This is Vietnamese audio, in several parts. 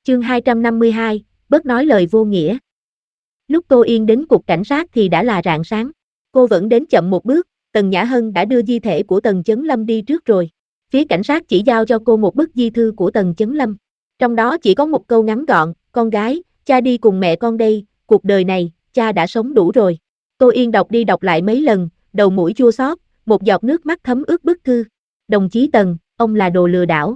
Chương 252, bớt nói lời vô nghĩa. Lúc Tô Yên đến cục cảnh sát thì đã là rạng sáng. Cô vẫn đến chậm một bước, Tần Nhã Hân đã đưa di thể của Tần Chấn Lâm đi trước rồi. Phía cảnh sát chỉ giao cho cô một bức di thư của Tần Chấn Lâm. Trong đó chỉ có một câu ngắn gọn: con gái, cha đi cùng mẹ con đây, cuộc đời này, cha đã sống đủ rồi. Tô Yên đọc đi đọc lại mấy lần, đầu mũi chua xót, một giọt nước mắt thấm ướt bức thư. Đồng chí Tần, ông là đồ lừa đảo.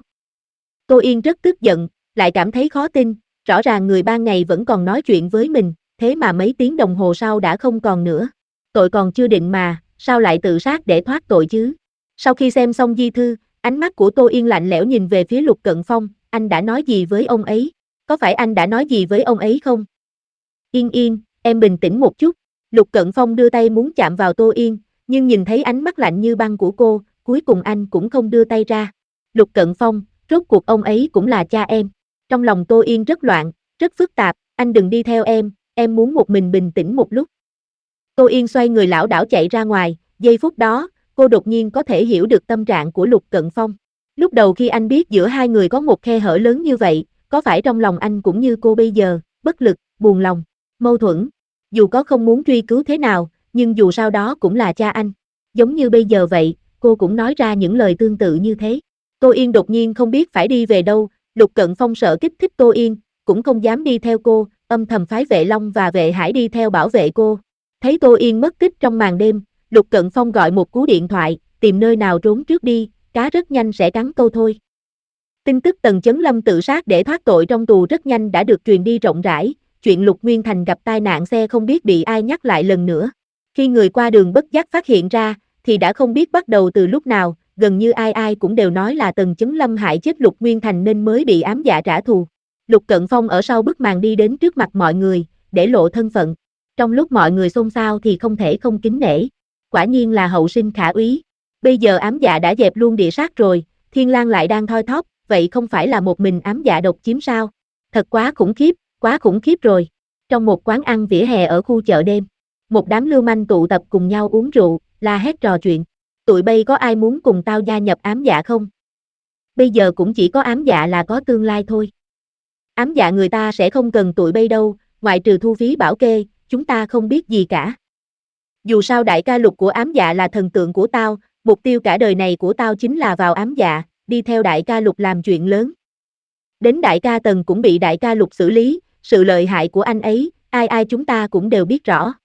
Tô Yên rất tức giận, lại cảm thấy khó tin, rõ ràng người ban ngày vẫn còn nói chuyện với mình, thế mà mấy tiếng đồng hồ sau đã không còn nữa. Tội còn chưa định mà, sao lại tự sát để thoát tội chứ? Sau khi xem xong di thư, ánh mắt của Tô Yên lạnh lẽo nhìn về phía Lục Cận Phong, anh đã nói gì với ông ấy? Có phải anh đã nói gì với ông ấy không? Yên Yên, em bình tĩnh một chút. Lục Cận Phong đưa tay muốn chạm vào Tô Yên, nhưng nhìn thấy ánh mắt lạnh như băng của cô, cuối cùng anh cũng không đưa tay ra. Lục Cận Phong, rốt cuộc ông ấy cũng là cha em. Trong lòng Tô Yên rất loạn, rất phức tạp, anh đừng đi theo em muốn một mình bình tĩnh một lúc. Tô Yên xoay người lảo đảo chạy ra ngoài, giây phút đó, cô đột nhiên có thể hiểu được tâm trạng của Lục Cận Phong. Lúc đầu khi anh biết giữa hai người có một khe hở lớn như vậy, có phải trong lòng anh cũng như cô bây giờ, bất lực, buồn lòng, mâu thuẫn? Dù có không muốn truy cứu thế nào, nhưng dù sao đó cũng là cha anh. Giống như bây giờ vậy, cô cũng nói ra những lời tương tự như thế. Tô Yên đột nhiên không biết phải đi về đâu, Lục Cận Phong sợ kích thích Tô Yên, cũng không dám đi theo cô, âm thầm phái Vệ Long và Vệ Hải đi theo bảo vệ cô. Thấy Tô Yên mất tích trong màn đêm, Lục Cận Phong gọi một cú điện thoại, tìm nơi nào trốn trước đi, cá rất nhanh sẽ cắn câu thôi. Tin tức Tần Chấn Lâm tự sát để thoát tội trong tù rất nhanh đã được truyền đi rộng rãi, chuyện Lục Nguyên Thành gặp tai nạn xe không biết bị ai nhắc lại lần nữa. Khi người qua đường bất giác phát hiện ra, thì đã không biết bắt đầu từ lúc nào, gần như ai cũng đều nói là Tần Chấn Lâm hại chết Lục Nguyên Thành nên mới bị ám dạ trả thù. Lục Cận Phong ở sau bức màn đi đến trước mặt mọi người, để lộ thân phận. Trong lúc mọi người xôn xao thì không thể không kính nể. Quả nhiên là hậu sinh khả úy. Bây giờ ám dạ đã dẹp luôn địa sát rồi, Thiên Lang lại đang thoi thóp, vậy không phải là một mình ám dạ độc chiếm sao? Thật quá khủng khiếp rồi. Trong một quán ăn vỉa hè ở khu chợ đêm, một đám lưu manh tụ tập cùng nhau uống rượu, la hét trò chuyện. Tụi bay có ai muốn cùng tao gia nhập ám dạ không? Bây giờ cũng chỉ có ám dạ là có tương lai thôi. Ám dạ người ta sẽ không cần tụi bay đâu, ngoại trừ thu phí bảo kê, chúng ta không biết gì cả. Dù sao đại ca Lục của ám dạ là thần tượng của tao, mục tiêu cả đời này của tao chính là vào ám dạ, đi theo đại ca Lục làm chuyện lớn. Đến đại ca Tần cũng bị đại ca Lục xử lý, sự lợi hại của anh ấy, ai chúng ta cũng đều biết rõ.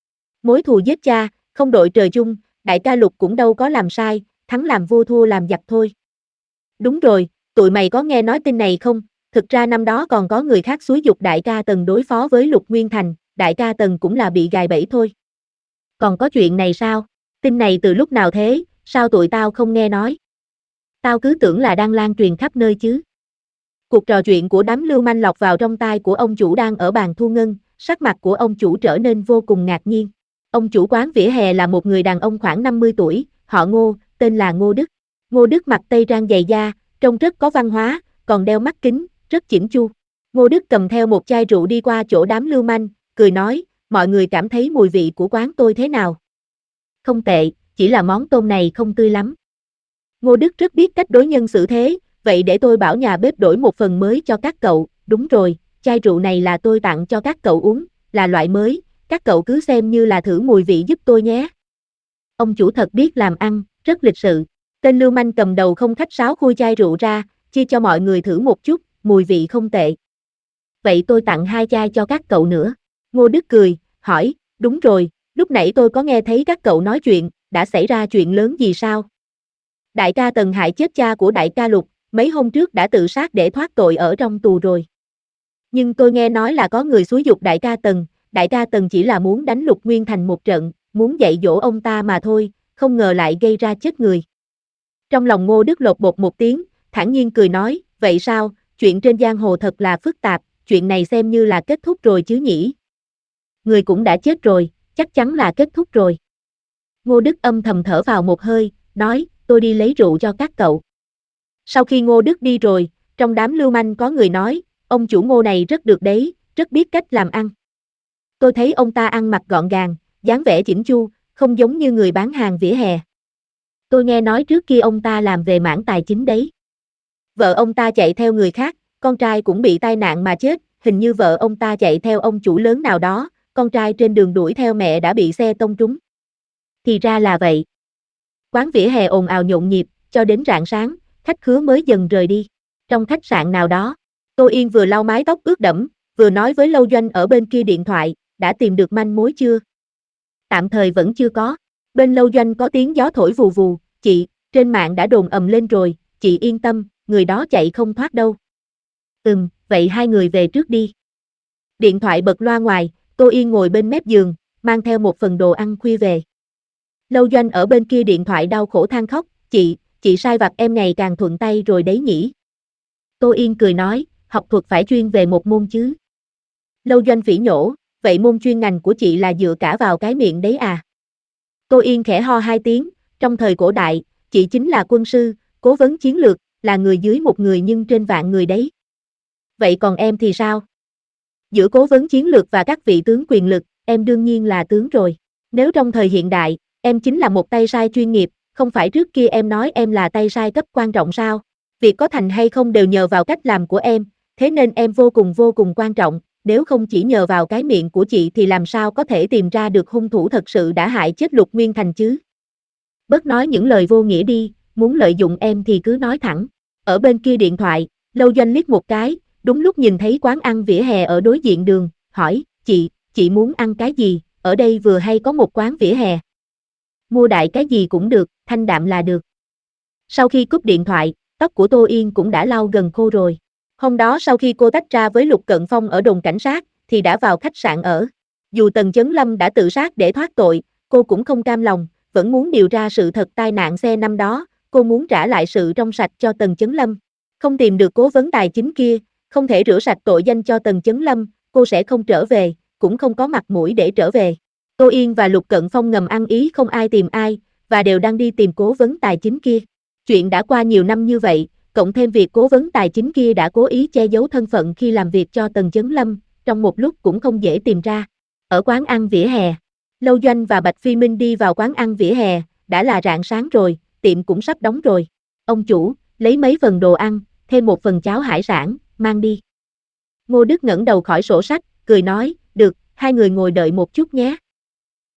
Mối thù giết cha, không đội trời chung, đại ca Lục cũng đâu có làm sai, thắng làm vua thua làm giặc thôi. Đúng rồi, tụi mày có nghe nói tin này không? Thực ra năm đó còn có người khác xúi giục đại ca Tần đối phó với Lục Nguyên Thành, đại ca Tần cũng là bị gài bẫy thôi. Còn có chuyện này sao? Tin này từ lúc nào thế, sao tụi tao không nghe nói? Tao cứ tưởng là đang lan truyền khắp nơi chứ. Cuộc trò chuyện của đám lưu manh lọt vào trong tai của ông chủ đang ở bàn thu ngân, sắc mặt của ông chủ trở nên vô cùng ngạc nhiên. Ông chủ quán vỉa hè là một người đàn ông khoảng 50 tuổi, họ Ngô, tên là Ngô Đức. Ngô Đức mặc tây trang dày da, trông rất có văn hóa, còn đeo mắt kính, rất chỉnh chu. Ngô Đức cầm theo một chai rượu đi qua chỗ đám lưu manh, cười nói, mọi người cảm thấy mùi vị của quán tôi thế nào? Không tệ, chỉ là món tôm này không tươi lắm. Ngô Đức rất biết cách đối nhân xử thế, vậy để tôi bảo nhà bếp đổi một phần mới cho các cậu, đúng rồi, chai rượu này là tôi tặng cho các cậu uống, là loại mới, các cậu cứ xem như là thử mùi vị giúp tôi nhé. Ông chủ thật biết làm ăn, rất lịch sự. Tên lưu manh cầm đầu không khách sáo khui chai rượu ra, chia cho mọi người thử một chút, mùi vị không tệ. Vậy tôi tặng 2 chai cho các cậu nữa. Ngô Đức cười, hỏi, đúng rồi, lúc nãy tôi có nghe thấy các cậu nói chuyện, đã xảy ra chuyện lớn gì sao? Đại ca Tần hại chết cha của đại ca Lục, mấy hôm trước đã tự sát để thoát tội ở trong tù rồi. Nhưng tôi nghe nói là có người xúi giục đại ca Tần chỉ là muốn đánh Lục Nguyên Thành một trận, muốn dạy dỗ ông ta mà thôi, không ngờ lại gây ra chết người. Trong lòng Ngô Đức lột bột một tiếng, thản nhiên cười nói, vậy sao, chuyện trên giang hồ thật là phức tạp, chuyện này xem như là kết thúc rồi chứ nhỉ? Người cũng đã chết rồi, chắc chắn là kết thúc rồi. Ngô Đức âm thầm thở vào một hơi, nói, tôi đi lấy rượu cho các cậu. Sau khi Ngô Đức đi rồi, trong đám lưu manh có người nói, ông chủ Ngô này rất được đấy, rất biết cách làm ăn. Tôi thấy ông ta ăn mặc gọn gàng, dáng vẻ chỉnh chu, không giống như người bán hàng vỉa hè. Tôi nghe nói trước kia ông ta làm về mảng tài chính đấy. Vợ ông ta chạy theo người khác, con trai cũng bị tai nạn mà chết, hình như vợ ông ta chạy theo ông chủ lớn nào đó, con trai trên đường đuổi theo mẹ đã bị xe tông trúng. Thì ra là vậy. Quán vỉa hè ồn ào nhộn nhịp, cho đến rạng sáng, khách khứa mới dần rời đi. Trong khách sạn nào đó, Tô Yên vừa lau mái tóc ướt đẫm, vừa nói với Lâu Doanh ở bên kia điện thoại, đã tìm được manh mối chưa? Tạm thời vẫn chưa có. Bên Lâu Doanh có tiếng gió thổi vù vù, chị, trên mạng đã đồn ầm lên rồi, chị yên tâm, người đó chạy không thoát đâu. Vậy hai người về trước đi. Điện thoại bật loa ngoài, Tô Yên ngồi bên mép giường, mang theo một phần đồ ăn khuya về. Lâu Doanh ở bên kia điện thoại đau khổ than khóc, chị sai vặt em ngày càng thuận tay rồi đấy nhỉ. Tô Yên cười nói, học thuật phải chuyên về một môn chứ. Lâu Doanh phỉ nhổ, vậy môn chuyên ngành của chị là dựa cả vào cái miệng đấy à? Tô Yên khẽ ho hai tiếng, trong thời cổ đại, chị chính là quân sư, cố vấn chiến lược, là người dưới một người nhưng trên vạn người đấy. Vậy còn em thì sao? Giữa cố vấn chiến lược và các vị tướng quyền lực, em đương nhiên là tướng rồi. Nếu trong thời hiện đại, em chính là một tay sai chuyên nghiệp, không phải trước kia em nói em là tay sai cấp quan trọng sao? Việc có thành hay không đều nhờ vào cách làm của em, thế nên em vô cùng quan trọng, nếu không chỉ nhờ vào cái miệng của chị thì làm sao có thể tìm ra được hung thủ thật sự đã hại chết Lục Nguyên Thành chứ? Bớt nói những lời vô nghĩa đi, muốn lợi dụng em thì cứ nói thẳng. Ở bên kia điện thoại, Lâu Doanh liếc một cái, đúng lúc nhìn thấy quán ăn vỉa hè ở đối diện đường, hỏi, chị muốn ăn cái gì, ở đây vừa hay có một quán vỉa hè. Mua đại cái gì cũng được, thanh đạm là được. Sau khi cúp điện thoại, tóc của Tô Yên cũng đã lau gần khô rồi. Hôm đó sau khi cô tách ra với Lục Cận Phong ở đồn cảnh sát, thì đã vào khách sạn ở. Dù Tần Chấn Lâm đã tự sát để thoát tội, cô cũng không cam lòng, vẫn muốn điều ra sự thật tai nạn xe năm đó, cô muốn trả lại sự trong sạch cho Tần Chấn Lâm. Không tìm được cố vấn tài chính kia, không thể rửa sạch tội danh cho Tần Chấn Lâm, cô sẽ không trở về, cũng không có mặt mũi để trở về. Tô Yên và Lục Cận Phong ngầm ăn ý không ai tìm ai, và đều đang đi tìm cố vấn tài chính kia. Chuyện đã qua nhiều năm như vậy, cộng thêm việc cố vấn tài chính kia đã cố ý che giấu thân phận khi làm việc cho Tần Chấn Lâm, trong một lúc cũng không dễ tìm ra. Ở quán ăn vỉa hè, Lâu Doanh và Bạch Phi Minh đi vào quán ăn vỉa hè, đã là rạng sáng rồi, tiệm cũng sắp đóng rồi. Ông chủ, lấy mấy phần đồ ăn, thêm một phần cháo hải sản, mang đi. Ngô Đức ngẩng đầu khỏi sổ sách, cười nói, được, hai người ngồi đợi một chút nhé.